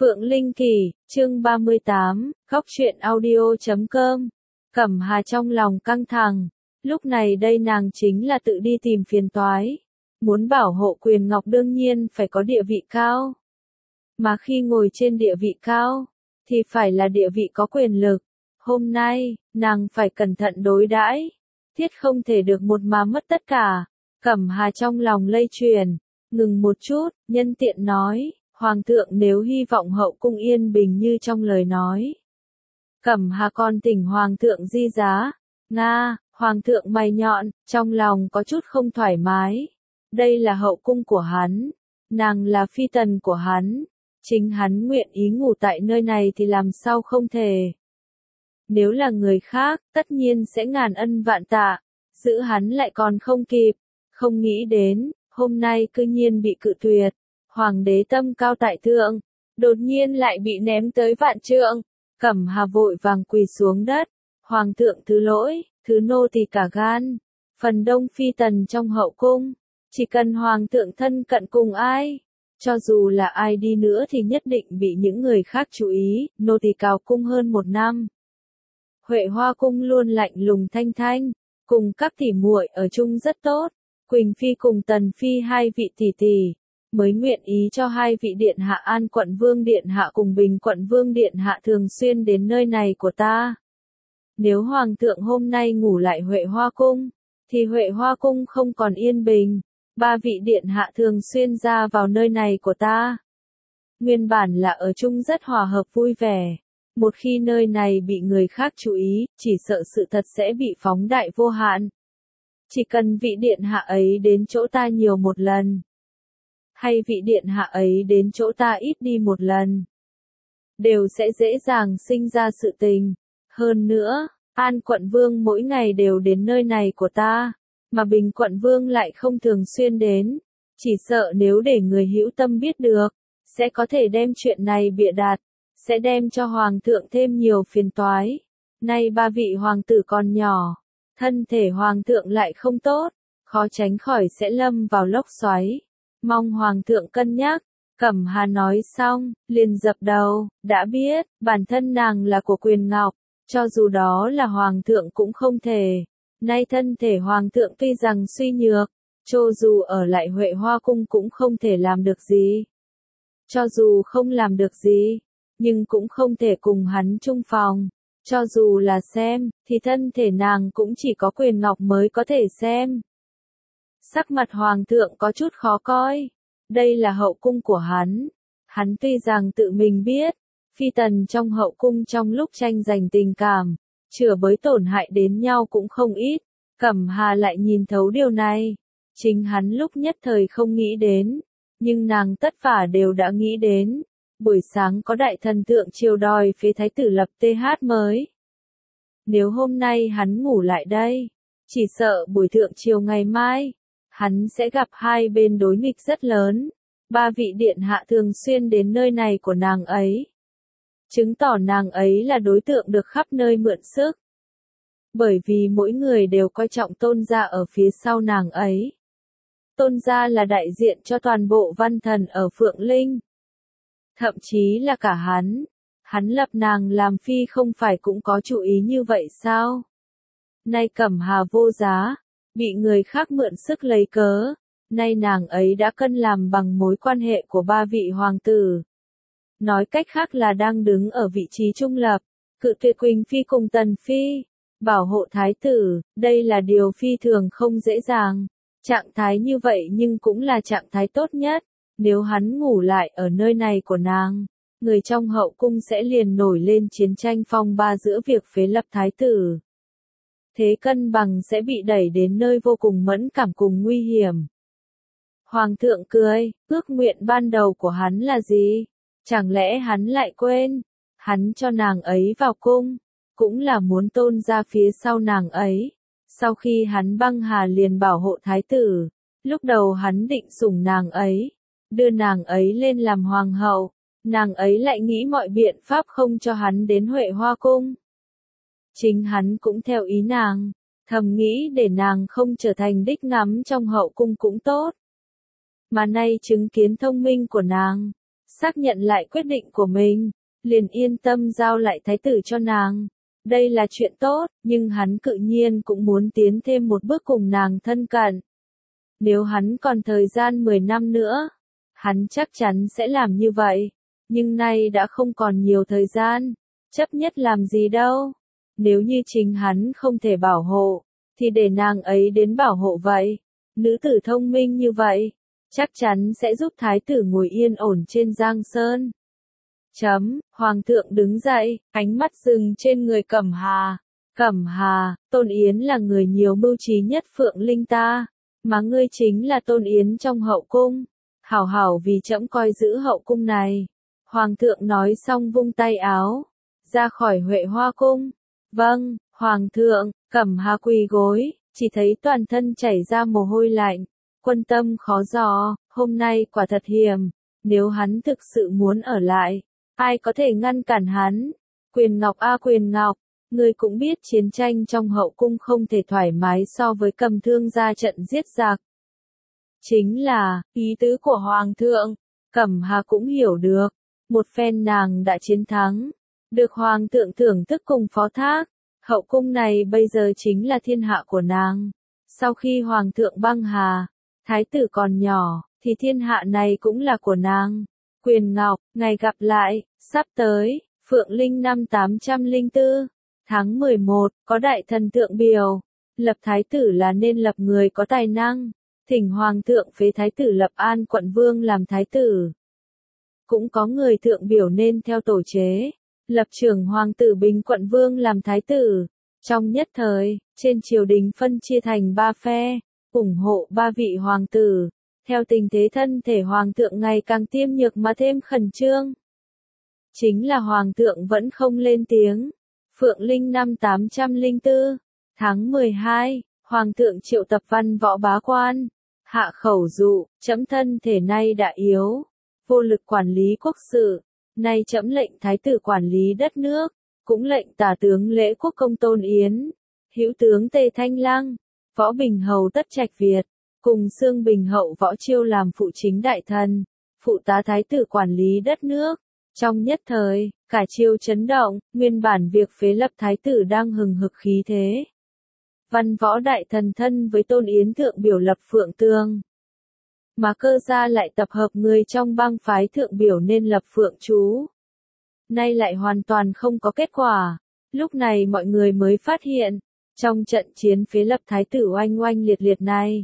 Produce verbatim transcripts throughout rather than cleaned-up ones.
Phượng Linh Kỳ, chương ba mươi tám, góc truyện audio chấm com. Cẩm Hà trong lòng căng thẳng, lúc này đây nàng chính là tự đi tìm phiền toái. Muốn bảo hộ quyền ngọc đương nhiên phải có địa vị cao. Mà khi ngồi trên địa vị cao, thì phải là địa vị có quyền lực. Hôm nay, nàng phải cẩn thận đối đãi, thiết không thể được một mà mất tất cả. Cẩm Hà trong lòng lây truyền, ngừng một chút, nhân tiện nói. Hoàng thượng nếu hy vọng hậu cung yên bình như trong lời nói. Cẩm Hà còn tỉnh Hoàng thượng di giá. Nga, Hoàng thượng mày nhọn, trong lòng có chút không thoải mái. Đây là hậu cung của hắn. Nàng là phi tần của hắn. Chính hắn nguyện ý ngủ tại nơi này thì làm sao không thể. Nếu là người khác, tất nhiên sẽ ngàn ân vạn tạ. Giữ hắn lại còn không kịp. Không nghĩ đến, hôm nay cư nhiên bị cự tuyệt. Hoàng đế tâm cao tại thượng, đột nhiên lại bị ném tới vạn trượng. Cẩm Hà vội vàng quỳ xuống đất. Hoàng thượng thứ lỗi, thứ nô tỳ cả gan. Phần đông phi tần trong hậu cung, chỉ cần hoàng thượng thân cận cùng ai, cho dù là ai đi nữa thì nhất định bị những người khác chú ý. Nô tỳ cào cung hơn một năm. Huệ Hoa cung luôn lạnh lùng thanh thanh, cùng các tỷ muội ở chung rất tốt. Quỳnh phi cùng Tần phi hai vị tỷ tỷ mới nguyện ý cho hai vị điện hạ An quận vương điện hạ cùng Bình quận vương điện hạ thường xuyên đến nơi này của ta. Nếu hoàng thượng hôm nay ngủ lại Huệ Hoa cung, thì Huệ Hoa cung không còn yên bình. Ba vị điện hạ thường xuyên ra vào nơi này của ta. Nguyên bản là ở chung rất hòa hợp vui vẻ. Một khi nơi này bị người khác chú ý, chỉ sợ sự thật sẽ bị phóng đại vô hạn. Chỉ cần vị điện hạ ấy đến chỗ ta nhiều một lần, hay vị điện hạ ấy đến chỗ ta ít đi một lần, đều sẽ dễ dàng sinh ra sự tình. Hơn nữa, An quận vương mỗi ngày đều đến nơi này của ta, mà Bình quận vương lại không thường xuyên đến. Chỉ sợ nếu để người hữu tâm biết được, sẽ có thể đem chuyện này bịa đặt, sẽ đem cho hoàng thượng thêm nhiều phiền toái. Nay ba vị hoàng tử còn nhỏ, thân thể hoàng thượng lại không tốt, khó tránh khỏi sẽ lâm vào lốc xoáy. Mong hoàng thượng cân nhắc. Cẩm Hà nói xong, liền dập đầu. Đã biết, bản thân nàng là của quyền ngọc, cho dù đó là hoàng thượng cũng không thể. Nay thân thể hoàng thượng tuy rằng suy nhược, cho dù ở lại Huệ Hoa cung cũng không thể làm được gì. Cho dù không làm được gì, nhưng cũng không thể cùng hắn chung phòng. Cho dù là xem, thì thân thể nàng cũng chỉ có quyền ngọc mới có thể xem. Sắc mặt hoàng thượng có chút khó coi. Đây là hậu cung của hắn. Hắn tuy rằng tự mình biết, phi tần trong hậu cung trong lúc tranh giành tình cảm, chừa bới tổn hại đến nhau cũng không ít. Cẩm Hà lại nhìn thấu điều này. Chính hắn lúc nhất thời không nghĩ đến, nhưng nàng tất cả đều đã nghĩ đến. Buổi sáng có đại thần thượng triều đòi phế thái tử lập tê hát mới. Nếu hôm nay hắn ngủ lại đây, chỉ sợ buổi thượng triều ngày mai, hắn sẽ gặp hai bên đối nghịch rất lớn. Ba vị điện hạ thường xuyên đến nơi này của nàng ấy, chứng tỏ nàng ấy là đối tượng được khắp nơi mượn sức. Bởi vì mỗi người đều coi trọng tôn gia ở phía sau nàng ấy. Tôn gia là đại diện cho toàn bộ văn thần ở Phượng Linh. Thậm chí là cả hắn. Hắn lập nàng làm phi không phải cũng có chú ý như vậy sao? Nay Cẩm Hà vô giá, bị người khác mượn sức lấy cớ. Nay nàng ấy đã cân làm bằng mối quan hệ của ba vị hoàng tử. Nói cách khác là đang đứng ở vị trí trung lập, cự tuyệt Quỳnh phi cùng Tần phi, bảo hộ thái tử. Đây là điều phi thường không dễ dàng. Trạng thái như vậy nhưng cũng là trạng thái tốt nhất. Nếu hắn ngủ lại ở nơi này của nàng, người trong hậu cung sẽ liền nổi lên chiến tranh phong ba giữa việc phế lập thái tử. Thế cân bằng sẽ bị đẩy đến nơi vô cùng mẫn cảm cùng nguy hiểm. Hoàng thượng cười, ước nguyện ban đầu của hắn là gì? Chẳng lẽ hắn lại quên? Hắn cho nàng ấy vào cung, cũng là muốn tôn ra phía sau nàng ấy. Sau khi hắn băng hà liền bảo hộ thái tử, lúc đầu hắn định sủng nàng ấy, đưa nàng ấy lên làm hoàng hậu. Nàng ấy lại nghĩ mọi biện pháp không cho hắn đến Huệ Hoa cung. Chính hắn cũng theo ý nàng, thầm nghĩ để nàng không trở thành đích ngắm trong hậu cung cũng tốt. Mà nay chứng kiến thông minh của nàng, xác nhận lại quyết định của mình, liền yên tâm giao lại thái tử cho nàng. Đây là chuyện tốt, nhưng hắn cự nhiên cũng muốn tiến thêm một bước cùng nàng thân cận. Nếu hắn còn thời gian mười năm nữa, hắn chắc chắn sẽ làm như vậy. Nhưng nay đã không còn nhiều thời gian, chấp nhất làm gì đâu. Nếu như chính hắn không thể bảo hộ, thì để nàng ấy đến bảo hộ vậy. Nữ tử thông minh như vậy, chắc chắn sẽ giúp thái tử ngồi yên ổn trên giang sơn. Chấm, Hoàng thượng đứng dậy, ánh mắt dừng trên người Cẩm Hà. Cẩm Hà, Tôn Yến là người nhiều mưu trí nhất Phượng Linh ta, mà ngươi chính là Tôn Yến trong hậu cung. Hảo hảo vì trẫm coi giữ hậu cung này. Hoàng thượng nói xong vung tay áo, ra khỏi Huệ Hoa cung. Vâng, Hoàng thượng. Cẩm Hà quỳ gối, chỉ thấy toàn thân chảy ra mồ hôi lạnh. Quân tâm khó dò, hôm nay quả thật hiểm. Nếu hắn thực sự muốn ở lại, ai có thể ngăn cản hắn? Quyền Ngọc a Quyền Ngọc, ngươi cũng biết chiến tranh trong hậu cung không thể thoải mái so với cầm thương ra trận giết giặc. Chính là, ý tứ của Hoàng thượng, Cẩm Hà cũng hiểu được. Một phen nàng đã chiến thắng, được Hoàng thượng thưởng thức cùng phó thác. Hậu cung này bây giờ chính là thiên hạ của nàng. Sau khi Hoàng thượng băng hà, thái tử còn nhỏ, thì thiên hạ này cũng là của nàng. Quyền Ngọc, ngày gặp lại, sắp tới, Phượng Linh năm tám trăm lẻ bốn, tháng mười một, có đại thần thượng biểu, lập thái tử là nên lập người có tài năng, thỉnh Hoàng thượng phế thái tử lập An quận vương làm thái tử. Cũng có người thượng biểu nên theo tổ chế, lập trưởng hoàng tử Bình quận vương làm thái tử. Trong nhất thời, trên triều đình phân chia thành ba phe, ủng hộ ba vị hoàng tử. Theo tình thế thân thể hoàng thượng ngày càng tiêm nhược mà thêm khẩn trương. Chính là hoàng thượng vẫn không lên tiếng. Phượng Linh năm tám trăm lẻ bốn, tháng mười hai, hoàng thượng triệu tập văn võ bá quan, hạ khẩu dụ, trẫm thân thể nay đã yếu, vô lực quản lý quốc sự, nay trẫm lệnh thái tử quản lý đất nước, cũng lệnh tả tướng lễ quốc công Tôn Yến, hữu tướng Tề Thanh Lăng, võ bình hầu Tất Trạch Việt, cùng Xương Bình hậu Võ Chiêu làm phụ chính đại thần, phụ tá thái tử quản lý đất nước. Trong nhất thời, cả triều chấn động, nguyên bản việc phế lập thái tử đang hừng hực khí thế. Văn võ đại thần thân với Tôn Yến thượng biểu lập Phượng Tương. Mà Cơ gia lại tập hợp người trong bang phái thượng biểu nên lập Phượng Chú. Nay lại hoàn toàn không có kết quả. Lúc này mọi người mới phát hiện, trong trận chiến phế lập thái tử oanh oanh liệt liệt này,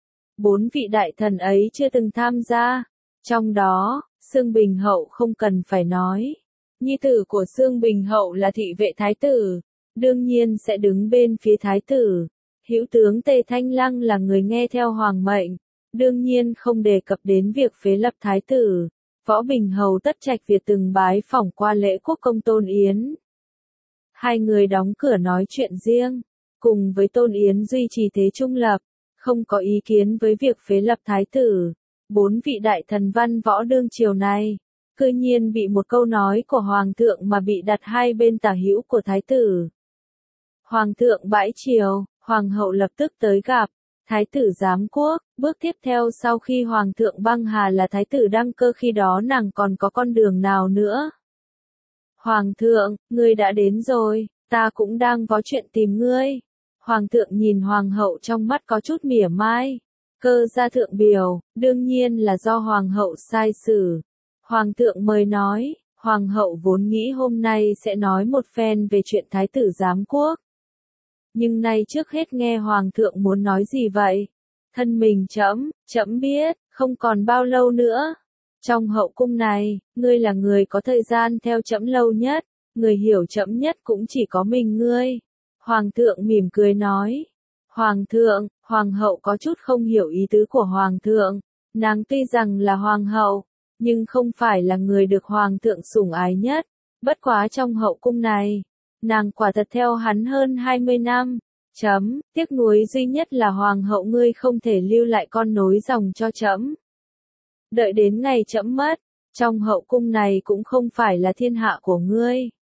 bốn vị đại thần ấy chưa từng tham gia. Trong đó, Xương Bình hậu không cần phải nói. Nhi tử của Xương Bình hậu là thị vệ thái tử, đương nhiên sẽ đứng bên phía thái tử. Hữu tướng Tề Thanh Lăng là người nghe theo hoàng mệnh, đương nhiên không đề cập đến việc phế lập thái tử. Võ Bình hầu Tất Trạch Việt từng bái phỏng qua lễ quốc công Tôn Yến. Hai người đóng cửa nói chuyện riêng, cùng với Tôn Yến duy trì thế trung lập, không có ý kiến với việc phế lập thái tử. Bốn vị đại thần văn võ đương triều này, cư nhiên bị một câu nói của hoàng thượng mà bị đặt hai bên tả hữu của thái tử. Hoàng thượng bãi triều, hoàng hậu lập tức tới gặp. Thái tử giám quốc, bước tiếp theo sau khi hoàng thượng băng hà là thái tử đăng cơ, khi đó nàng còn có con đường nào nữa. Hoàng thượng, ngươi đã đến rồi, ta cũng đang có chuyện tìm ngươi. Hoàng thượng nhìn hoàng hậu trong mắt có chút mỉa mai. Cơ gia thượng biểu, đương nhiên là do hoàng hậu sai xử. Hoàng thượng mời nói, hoàng hậu vốn nghĩ hôm nay sẽ nói một phen về chuyện thái tử giám quốc. Nhưng nay trước hết nghe hoàng thượng muốn nói gì vậy? Thân mình trẫm, trẫm biết, không còn bao lâu nữa. Trong hậu cung này, ngươi là người có thời gian theo trẫm lâu nhất, người hiểu trẫm nhất cũng chỉ có mình ngươi. Hoàng thượng mỉm cười nói. Hoàng thượng, hoàng hậu có chút không hiểu ý tứ của hoàng thượng. Nàng tuy rằng là hoàng hậu, nhưng không phải là người được hoàng thượng sủng ái nhất. Bất quá trong hậu cung này, nàng quả thật theo hắn hơn hai mươi năm. Chấm, tiếc nuối duy nhất là hoàng hậu ngươi không thể lưu lại con nối dòng cho trẫm. Đợi đến ngày trẫm mất, trong hậu cung này cũng không phải là thiên hạ của ngươi.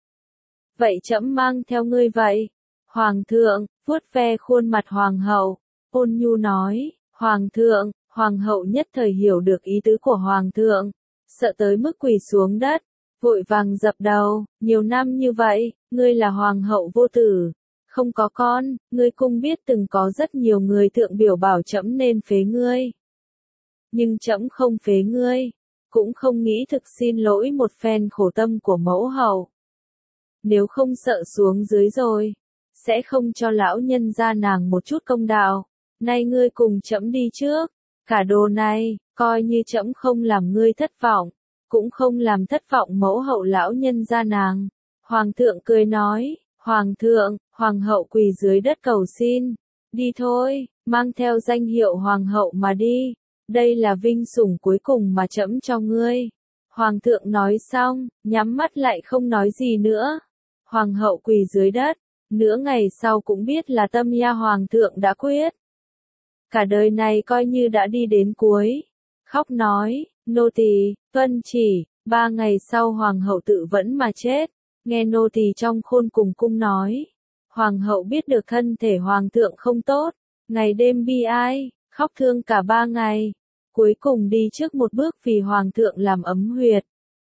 Vậy trẫm mang theo ngươi vậy. Hoàng thượng, vuốt ve khuôn mặt hoàng hậu, ôn nhu nói. Hoàng thượng, hoàng hậu nhất thời hiểu được ý tứ của hoàng thượng. sợ tới mức quỳ xuống đất, vội vàng dập đầu, nhiều năm như vậy, ngươi là hoàng hậu vô tử, không có con, ngươi cũng biết từng có rất nhiều người thượng biểu bảo trẫm nên phế ngươi. Nhưng trẫm không phế ngươi, cũng không nghĩ thực xin lỗi một phen khổ tâm của mẫu hậu. Nếu không sợ xuống dưới rồi, sẽ không cho lão nhân gia nàng một chút công đạo. Nay ngươi cùng trẫm đi trước, cả đồ này, coi như trẫm không làm ngươi thất vọng, cũng không làm thất vọng mẫu hậu lão nhân gia nàng. Hoàng thượng cười nói, Hoàng thượng, Hoàng hậu quỳ dưới đất cầu xin, đi thôi, mang theo danh hiệu Hoàng hậu mà đi, đây là vinh sủng cuối cùng mà trẫm cho ngươi. Hoàng thượng nói xong, nhắm mắt lại không nói gì nữa. Hoàng hậu quỳ dưới đất, nửa ngày sau cũng biết là tâm ya Hoàng thượng đã quyết. Cả đời này coi như đã đi đến cuối. Khóc nói, nô tỳ tuân chỉ, ba ngày sau Hoàng hậu tự vẫn mà chết. Nghe nô tỳ trong khôn cùng cung nói. Hoàng hậu biết được thân thể Hoàng thượng không tốt, ngày đêm bi ai, khóc thương cả ba ngày. Cuối cùng đi trước một bước vì Hoàng thượng làm ấm huyệt.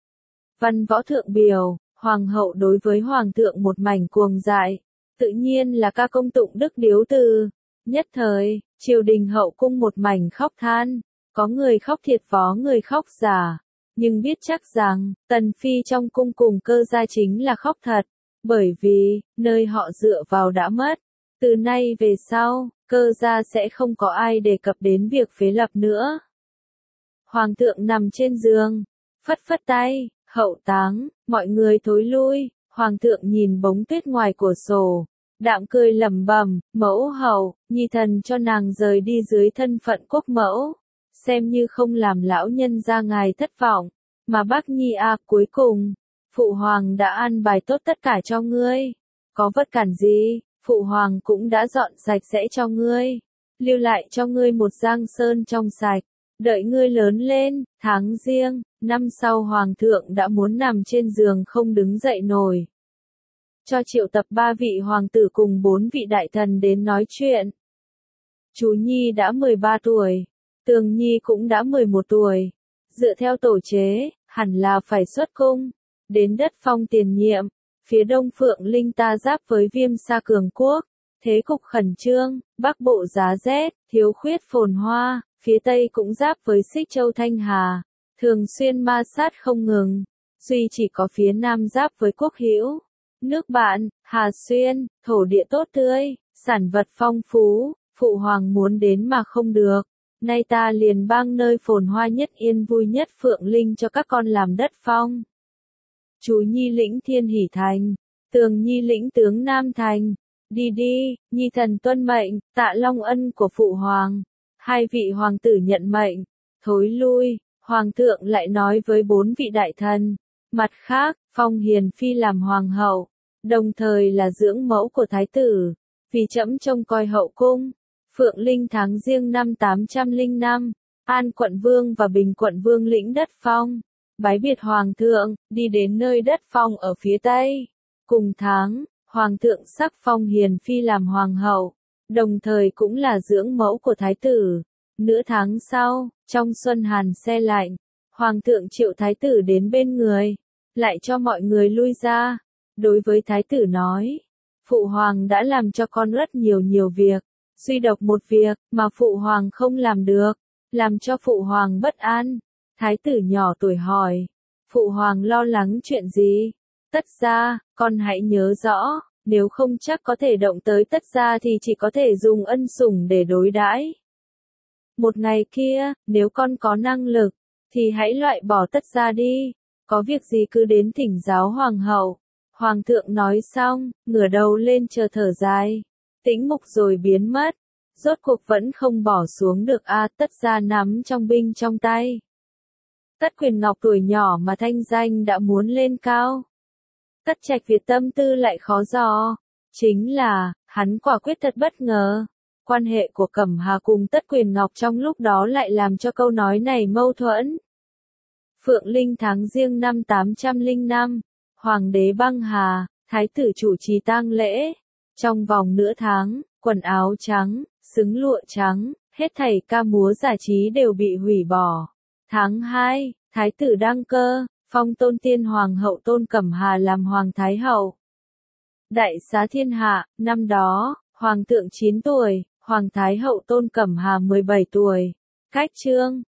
Văn võ thượng biểu, Hoàng hậu đối với Hoàng thượng một mảnh cuồng dại, tự nhiên là ca công tụng đức điếu từ. Nhất thời, triều đình hậu cung một mảnh khóc than, có người khóc thiệt vó người khóc giả, nhưng biết chắc rằng, tần phi trong cung cùng cơ gia chính là khóc thật, bởi vì, nơi họ dựa vào đã mất, từ nay về sau, cơ gia sẽ không có ai đề cập đến việc phế lập nữa. Hoàng thượng nằm trên giường, phất phất tay, hậu táng, mọi người thối lui, Hoàng thượng nhìn bóng tuyết ngoài cửa sổ. Đạm cười lẩm bẩm, mẫu hậu, nhi thần cho nàng rời đi dưới thân phận quốc mẫu, xem như không làm lão nhân gia ngài thất vọng, mà bác nhi à cuối cùng, phụ hoàng đã an bài tốt tất cả cho ngươi, có vật cản gì, phụ hoàng cũng đã dọn sạch sẽ cho ngươi, lưu lại cho ngươi một giang sơn trong sạch, đợi ngươi lớn lên, tháng riêng, năm sau hoàng thượng đã muốn nằm trên giường không đứng dậy nổi. Cho triệu tập ba vị hoàng tử cùng bốn vị đại thần đến nói chuyện. Chú Nhi đã mười ba tuổi, Tường Nhi cũng đã mười một tuổi. Dựa theo tổ chế, hẳn là phải xuất cung. Đến đất Phong tiền nhiệm, phía đông Phượng Linh ta giáp với Viêm Sa Cường Quốc. Thế cục khẩn trương, bắc bộ giá rét, thiếu khuyết phồn hoa, phía tây cũng giáp với Xích Châu Thanh Hà. Thường xuyên ma sát không ngừng, duy chỉ có phía nam giáp với Quốc Hữu. Nước bạn, Hà Xuyên, thổ địa tốt tươi, sản vật phong phú, phụ hoàng muốn đến mà không được. Nay ta liền bang nơi phồn hoa nhất yên vui nhất Phượng Linh cho các con làm đất phong. Chú Nhi lĩnh Thiên Hỷ Thành, Tường Nhi lĩnh tướng Nam Thành. Đi đi, Nhi thần tuân mệnh, tạ long ân của phụ hoàng. Hai vị hoàng tử nhận mệnh, thối lui, hoàng thượng lại nói với bốn vị đại thần. Mặt khác, phong Hiền Phi làm hoàng hậu, đồng thời là dưỡng mẫu của thái tử, vì trẫm trông coi hậu cung. Phượng Linh tháng riêng năm tám trăm lẻ năm, An quận vương và Bình quận vương lĩnh đất phong, bái biệt hoàng thượng, đi đến nơi đất phong ở phía tây. Cùng tháng, hoàng thượng sắc phong Hiền Phi làm hoàng hậu, đồng thời cũng là dưỡng mẫu của thái tử. Nửa tháng sau, trong xuân hàn se lạnh, hoàng thượng triệu thái tử đến bên người, lại cho mọi người lui ra. Đối với thái tử nói, phụ hoàng đã làm cho con rất nhiều nhiều việc, duy độc một việc mà phụ hoàng không làm được, làm cho phụ hoàng bất an. Thái tử nhỏ tuổi hỏi, phụ hoàng lo lắng chuyện gì? Tất gia, con hãy nhớ rõ, nếu không chắc có thể động tới tất gia thì chỉ có thể dùng ân sủng để đối đãi. Một ngày kia, nếu con có năng lực, thì hãy loại bỏ tất gia đi, có việc gì cứ đến thỉnh giáo hoàng hậu. Hoàng thượng nói xong, ngửa đầu lên chờ thở dài, tĩnh mục rồi biến mất, rốt cuộc vẫn không bỏ xuống được a tất gia nắm trong binh trong tay. Tất Quyền Ngọc tuổi nhỏ mà thanh danh đã muốn lên cao. Tất Trạch Việt tâm tư lại khó dò, chính là, hắn quả quyết thật bất ngờ. Quan hệ của Cẩm Hà cùng Tất Quyền Ngọc trong lúc đó lại làm cho câu nói này mâu thuẫn. Phượng Linh tháng riêng năm tám trăm lẻ năm, Hoàng đế băng hà, thái tử chủ trì tang lễ. Trong vòng nửa tháng, quần áo trắng, xứng lụa trắng, hết thảy ca múa giải trí đều bị hủy bỏ. Tháng hai, Thái tử đăng cơ, phong Tôn Tiên Hoàng hậu Tôn Cẩm Hà làm Hoàng Thái hậu. Đại xá thiên hạ, năm đó, Hoàng thượng chín tuổi, Hoàng Thái hậu Tôn Cẩm Hà mười bảy tuổi. Cách chương